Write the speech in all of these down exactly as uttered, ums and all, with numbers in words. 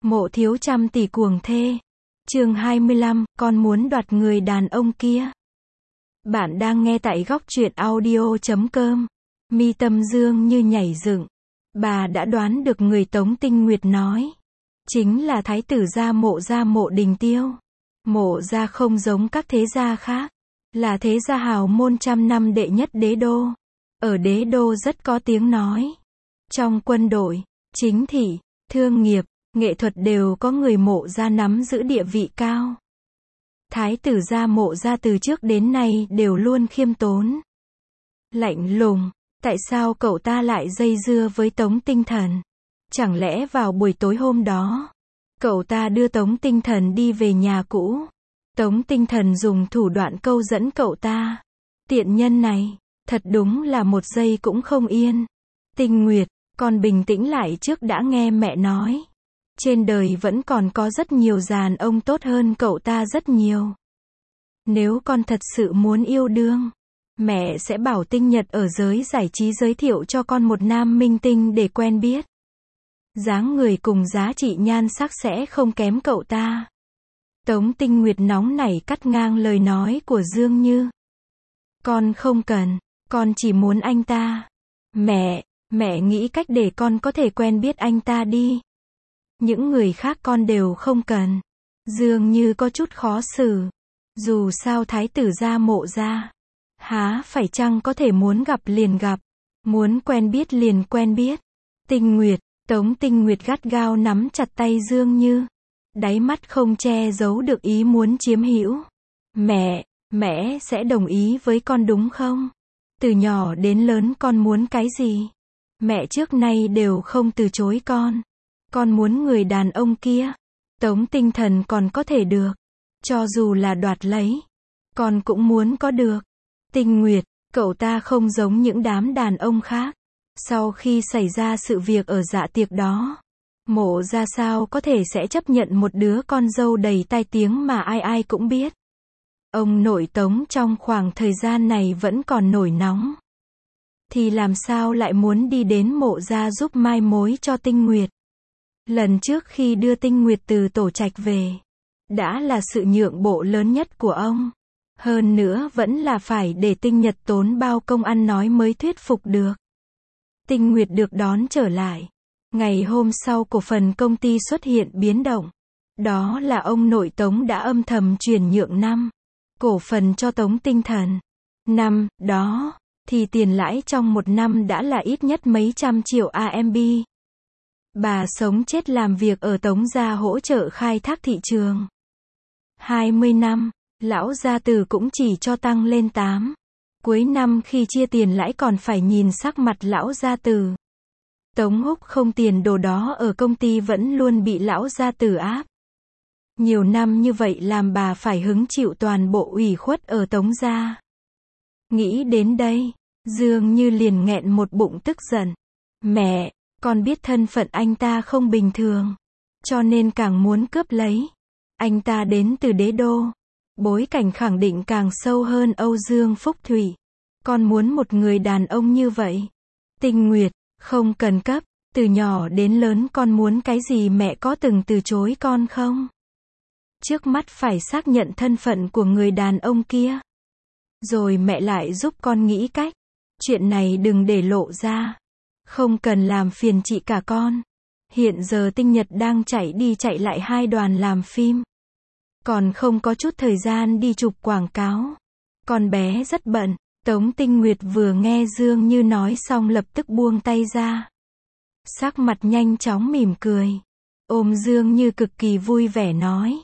Mộ thiếu trăm tỷ cuồng thê. Chương hai mươi lăm, con muốn đoạt người đàn ông kia. Bạn đang nghe tại góc truyện audio chấm com. Mi tâm dương như nhảy dựng. Bà đã đoán được người Tống Tinh Nguyệt nói. Chính là thái tử gia Mộ gia Mộ Đình Tiêu. Mộ gia không giống các thế gia khác. Là thế gia hào môn trăm năm đệ nhất đế đô. Ở đế đô rất có tiếng nói. Trong quân đội, chính thị, thương nghiệp, nghệ thuật đều có người Mộ gia nắm giữ địa vị cao. Thái tử gia Mộ gia từ trước đến nay đều luôn khiêm tốn, lạnh lùng. Tại sao cậu ta lại dây dưa với Tống Tinh Thần? Chẳng lẽ vào buổi tối hôm đó, cậu ta đưa Tống Tinh Thần đi về nhà cũ? Tống Tinh Thần dùng thủ đoạn câu dẫn cậu ta. Tiện nhân này, thật đúng là một giây cũng không yên. Tinh Nguyệt, con bình tĩnh lại trước đã, nghe mẹ nói. Trên đời vẫn còn có rất nhiều đàn ông tốt hơn cậu ta rất nhiều. Nếu con thật sự muốn yêu đương, mẹ sẽ bảo Tinh Nhật ở giới giải trí giới thiệu cho con một nam minh tinh để quen biết. Dáng người cùng giá trị nhan sắc sẽ không kém cậu ta. Tống Tinh Nguyệt nóng nảy cắt ngang lời nói của Dương Như. Con không cần, con chỉ muốn anh ta. Mẹ, mẹ nghĩ cách để con có thể quen biết anh ta đi. Những người khác con đều không cần. Dương Như có chút khó xử. Dù sao thái tử gia Mộ gia, há phải chăng có thể muốn gặp liền gặp, muốn quen biết liền quen biết. Tinh Nguyệt, Tống Tinh Nguyệt gắt gao nắm chặt tay Dương Như. Đáy mắt không che giấu được ý muốn chiếm hữu. Mẹ, mẹ sẽ đồng ý với con đúng không? Từ nhỏ đến lớn con muốn cái gì? Mẹ trước nay đều không từ chối con. Con muốn người đàn ông kia. Tống Tinh Thần còn có thể được. Cho dù là đoạt lấy, con cũng muốn có được. Tinh Nguyệt, cậu ta không giống những đám đàn ông khác. Sau khi xảy ra sự việc ở dạ tiệc đó, Mộ gia sao có thể sẽ chấp nhận một đứa con dâu đầy tai tiếng mà ai ai cũng biết. Ông nội Tống trong khoảng thời gian này vẫn còn nổi nóng. Thì làm sao lại muốn đi đến Mộ gia giúp mai mối cho Tinh Nguyệt. Lần trước khi đưa Tinh Nguyệt từ tổ trạch về, đã là sự nhượng bộ lớn nhất của ông. Hơn nữa vẫn là phải để Tinh Nhật tốn bao công ăn nói mới thuyết phục được. Tinh Nguyệt được đón trở lại. Ngày hôm sau cổ phần công ty xuất hiện biến động. Đó là ông nội Tống đã âm thầm chuyển nhượng năm cổ phần cho Tống Tinh Thần. Năm đó, thì tiền lãi trong một năm đã là ít nhất mấy trăm triệu a em bê. Bà sống chết làm việc ở Tống gia hỗ trợ khai thác thị trường. hai mươi năm, lão gia tử cũng chỉ cho tăng lên tám. Cuối năm khi chia tiền lãi còn phải nhìn sắc mặt lão gia tử. Tống Húc không tiền đồ đó ở công ty vẫn luôn bị lão gia tử áp. Nhiều năm như vậy làm bà phải hứng chịu toàn bộ ủy khuất ở Tống gia. Nghĩ đến đây, Dương Như liền nghẹn một bụng tức giận. Mẹ, con biết thân phận anh ta không bình thường, cho nên càng muốn cướp lấy. Anh ta đến từ đế đô, bối cảnh khẳng định càng sâu hơn Âu Dương Phúc Thủy. Con muốn một người đàn ông như vậy. Tinh Nguyệt, không cần cấp, từ nhỏ đến lớn con muốn cái gì mẹ có từng từ chối con không? Trước mắt phải xác nhận thân phận của người đàn ông kia. Rồi mẹ lại giúp con nghĩ cách. Chuyện này đừng để lộ ra. Không cần làm phiền chị cả con. Hiện giờ Tinh Nhật đang chạy đi chạy lại hai đoàn làm phim. Còn không có chút thời gian đi chụp quảng cáo. Con bé rất bận. Tống Tinh Nguyệt vừa nghe Dương Như nói xong lập tức buông tay ra. Sắc mặt nhanh chóng mỉm cười. Ôm Dương Như cực kỳ vui vẻ nói.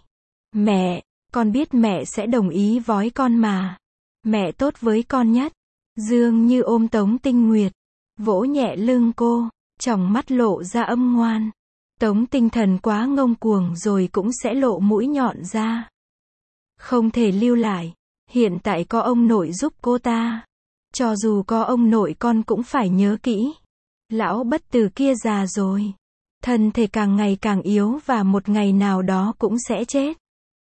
Mẹ, con biết mẹ sẽ đồng ý vói con mà. Mẹ tốt với con nhất. Dương Như ôm Tống Tinh Nguyệt, vỗ nhẹ lưng cô, tròng mắt lộ ra âm ngoan. Tống Tinh Thần quá ngông cuồng rồi cũng sẽ lộ mũi nhọn ra. Không thể lưu lại. Hiện tại có ông nội giúp cô ta. Cho dù có ông nội con cũng phải nhớ kỹ. Lão bất tử kia già rồi. Thân thể càng ngày càng yếu và một ngày nào đó cũng sẽ chết.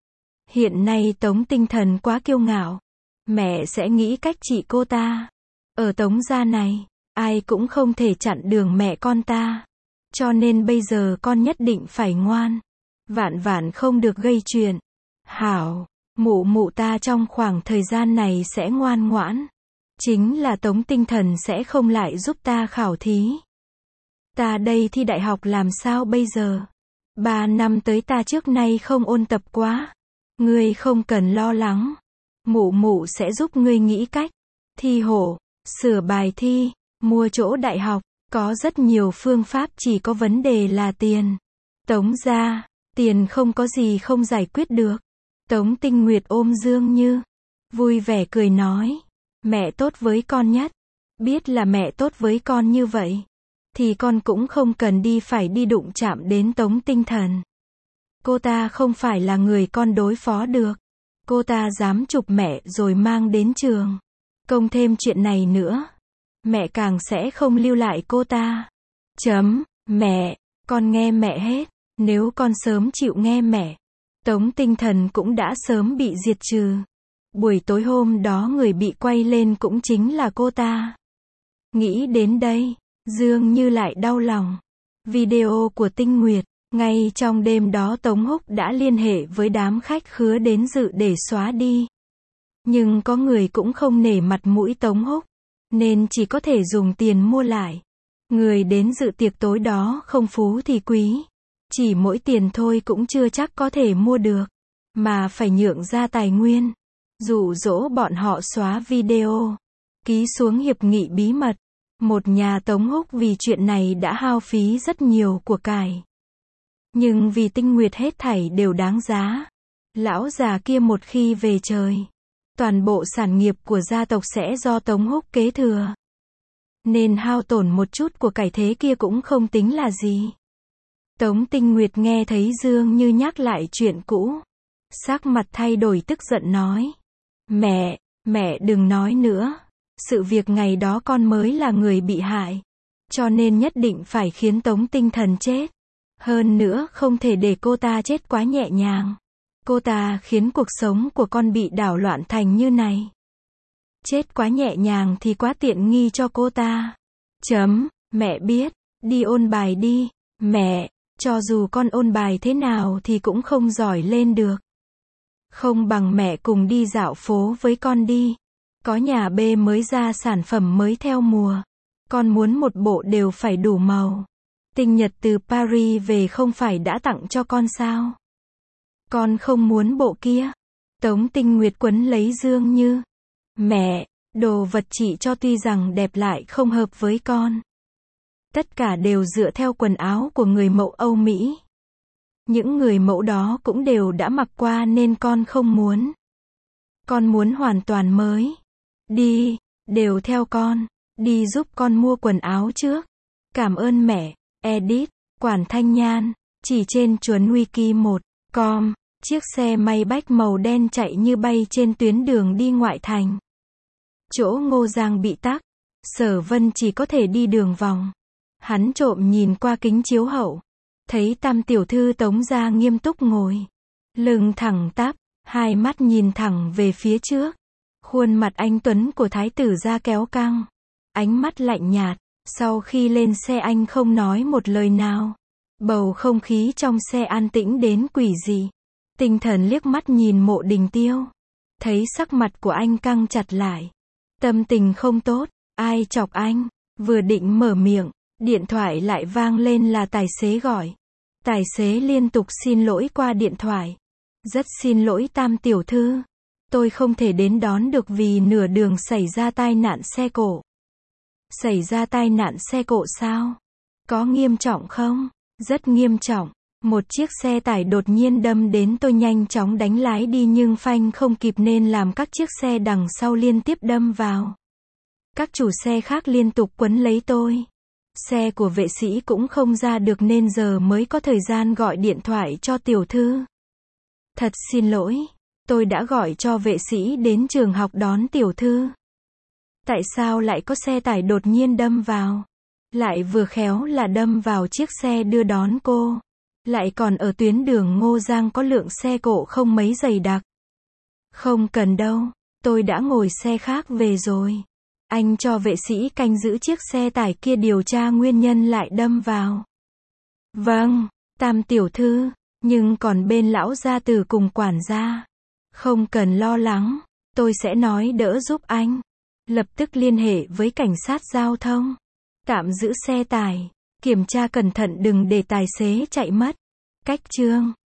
Hiện nay Tống Tinh Thần quá kiêu ngạo. Mẹ sẽ nghĩ cách trị cô ta. Ở Tống gia này, ai cũng không thể chặn đường mẹ con ta. Cho nên bây giờ con nhất định phải ngoan. Vạn vạn không được gây chuyện. Hảo, mụ mụ ta trong khoảng thời gian này sẽ ngoan ngoãn. Chính là Tống Tinh Thần sẽ không lại giúp ta khảo thí. Ta đây thi đại học làm sao bây giờ? Ba năm tới ta trước nay không ôn tập quá. Ngươi không cần lo lắng. Mụ mụ sẽ giúp ngươi nghĩ cách. Thi hộ, sửa bài thi, mua chỗ đại học, có rất nhiều phương pháp, chỉ có vấn đề là tiền. Tống gia, tiền không có gì không giải quyết được. Tống Tinh Nguyệt ôm Dương Như, vui vẻ cười nói, mẹ tốt với con nhất. Biết là mẹ tốt với con như vậy, thì con cũng không cần đi phải đi đụng chạm đến Tống Tinh Thần. Cô ta không phải là người con đối phó được. Cô ta dám chụp mẹ rồi mang đến trường. Công thêm chuyện này nữa, mẹ càng sẽ không lưu lại cô ta. Chấm, mẹ, con nghe mẹ hết. Nếu con sớm chịu nghe mẹ, Tống Tinh Thần cũng đã sớm bị diệt trừ. Buổi tối hôm đó người bị quay lên cũng chính là cô ta. Nghĩ đến đây, Dương Như lại đau lòng. Video của Tinh Nguyệt, ngay trong đêm đó Tống Húc đã liên hệ với đám khách khứa đến dự để xóa đi. Nhưng có người cũng không nể mặt mũi Tống Húc, nên chỉ có thể dùng tiền mua lại. Người đến dự tiệc tối đó không phú thì quý. Chỉ mỗi tiền thôi cũng chưa chắc có thể mua được, mà phải nhượng ra tài nguyên, dụ dỗ bọn họ xóa video, ký xuống hiệp nghị bí mật. Một nhà Tống Húc vì chuyện này đã hao phí rất nhiều của cải. Nhưng vì Tinh Nguyệt hết thảy đều đáng giá. Lão già kia một khi về trời, toàn bộ sản nghiệp của gia tộc sẽ do Tống Húc kế thừa. Nên hao tổn một chút của cải thế kia cũng không tính là gì. Tống Tinh Nguyệt nghe thấy Dương Như nhắc lại chuyện cũ, sắc mặt thay đổi tức giận nói. Mẹ, mẹ đừng nói nữa. Sự việc ngày đó con mới là người bị hại. Cho nên nhất định phải khiến Tống Tinh Thần chết. Hơn nữa không thể để cô ta chết quá nhẹ nhàng. Cô ta khiến cuộc sống của con bị đảo loạn thành như này. Chết quá nhẹ nhàng thì quá tiện nghi cho cô ta. Chấm, mẹ biết, đi ôn bài đi. Mẹ, cho dù con ôn bài thế nào thì cũng không giỏi lên được. Không bằng mẹ cùng đi dạo phố với con đi. Có nhà B mới ra sản phẩm mới theo mùa. Con muốn một bộ đều phải đủ màu. Tinh Nhật từ Paris về không phải đã tặng cho con sao? Con không muốn bộ kia. Tống Tinh Nguyệt quấn lấy Dương Như. Mẹ, đồ vật chị cho tuy rằng đẹp lại không hợp với con. Tất cả đều dựa theo quần áo của người mẫu Âu Mỹ. Những người mẫu đó cũng đều đã mặc qua nên con không muốn. Con muốn hoàn toàn mới. Đi, đều theo con. Đi giúp con mua quần áo trước. Cảm ơn mẹ. Edit, Quản Thanh Nhan. Chỉ trên chuồn wiki một com, chiếc xe may bách màu đen chạy như bay trên tuyến đường đi ngoại thành. Chỗ Ngô Giang bị tắc. Sở Vân chỉ có thể đi đường vòng. Hắn trộm nhìn qua kính chiếu hậu. Thấy tam tiểu thư Tống gia nghiêm túc ngồi. Lưng thẳng tắp, hai mắt nhìn thẳng về phía trước. Khuôn mặt anh tuấn của thái tử gia kéo căng. Ánh mắt lạnh nhạt. Sau khi lên xe anh không nói một lời nào. Bầu không khí trong xe an tĩnh đến quỷ dị. Tinh Thần liếc mắt nhìn Mộ Đình Tiêu. Thấy sắc mặt của anh căng chặt lại. Tâm tình không tốt. Ai chọc anh? Vừa định mở miệng, điện thoại lại vang lên là tài xế gọi. Tài xế liên tục xin lỗi qua điện thoại. Rất xin lỗi tam tiểu thư. Tôi không thể đến đón được vì nửa đường xảy ra tai nạn xe cộ. Xảy ra tai nạn xe cộ sao? Có nghiêm trọng không? Rất nghiêm trọng. Một chiếc xe tải đột nhiên đâm đến tôi, nhanh chóng đánh lái đi nhưng phanh không kịp nên làm các chiếc xe đằng sau liên tiếp đâm vào. Các chủ xe khác liên tục quấn lấy tôi. Xe của vệ sĩ cũng không ra được nên giờ mới có thời gian gọi điện thoại cho tiểu thư. Thật xin lỗi. Tôi đã gọi cho vệ sĩ đến trường học đón tiểu thư. Tại sao lại có xe tải đột nhiên đâm vào? Lại vừa khéo là đâm vào chiếc xe đưa đón cô. Lại còn ở tuyến đường Ngô Giang có lượng xe cộ không mấy dày đặc. Không cần đâu. Tôi đã ngồi xe khác về rồi. Anh cho vệ sĩ canh giữ chiếc xe tải kia điều tra nguyên nhân lại đâm vào. Vâng, tam tiểu thư. Nhưng còn bên lão gia tử cùng quản gia, không cần lo lắng, tôi sẽ nói đỡ giúp anh. Lập tức liên hệ với cảnh sát giao thông, tạm giữ xe tải, kiểm tra cẩn thận đừng để tài xế chạy mất. Cách chương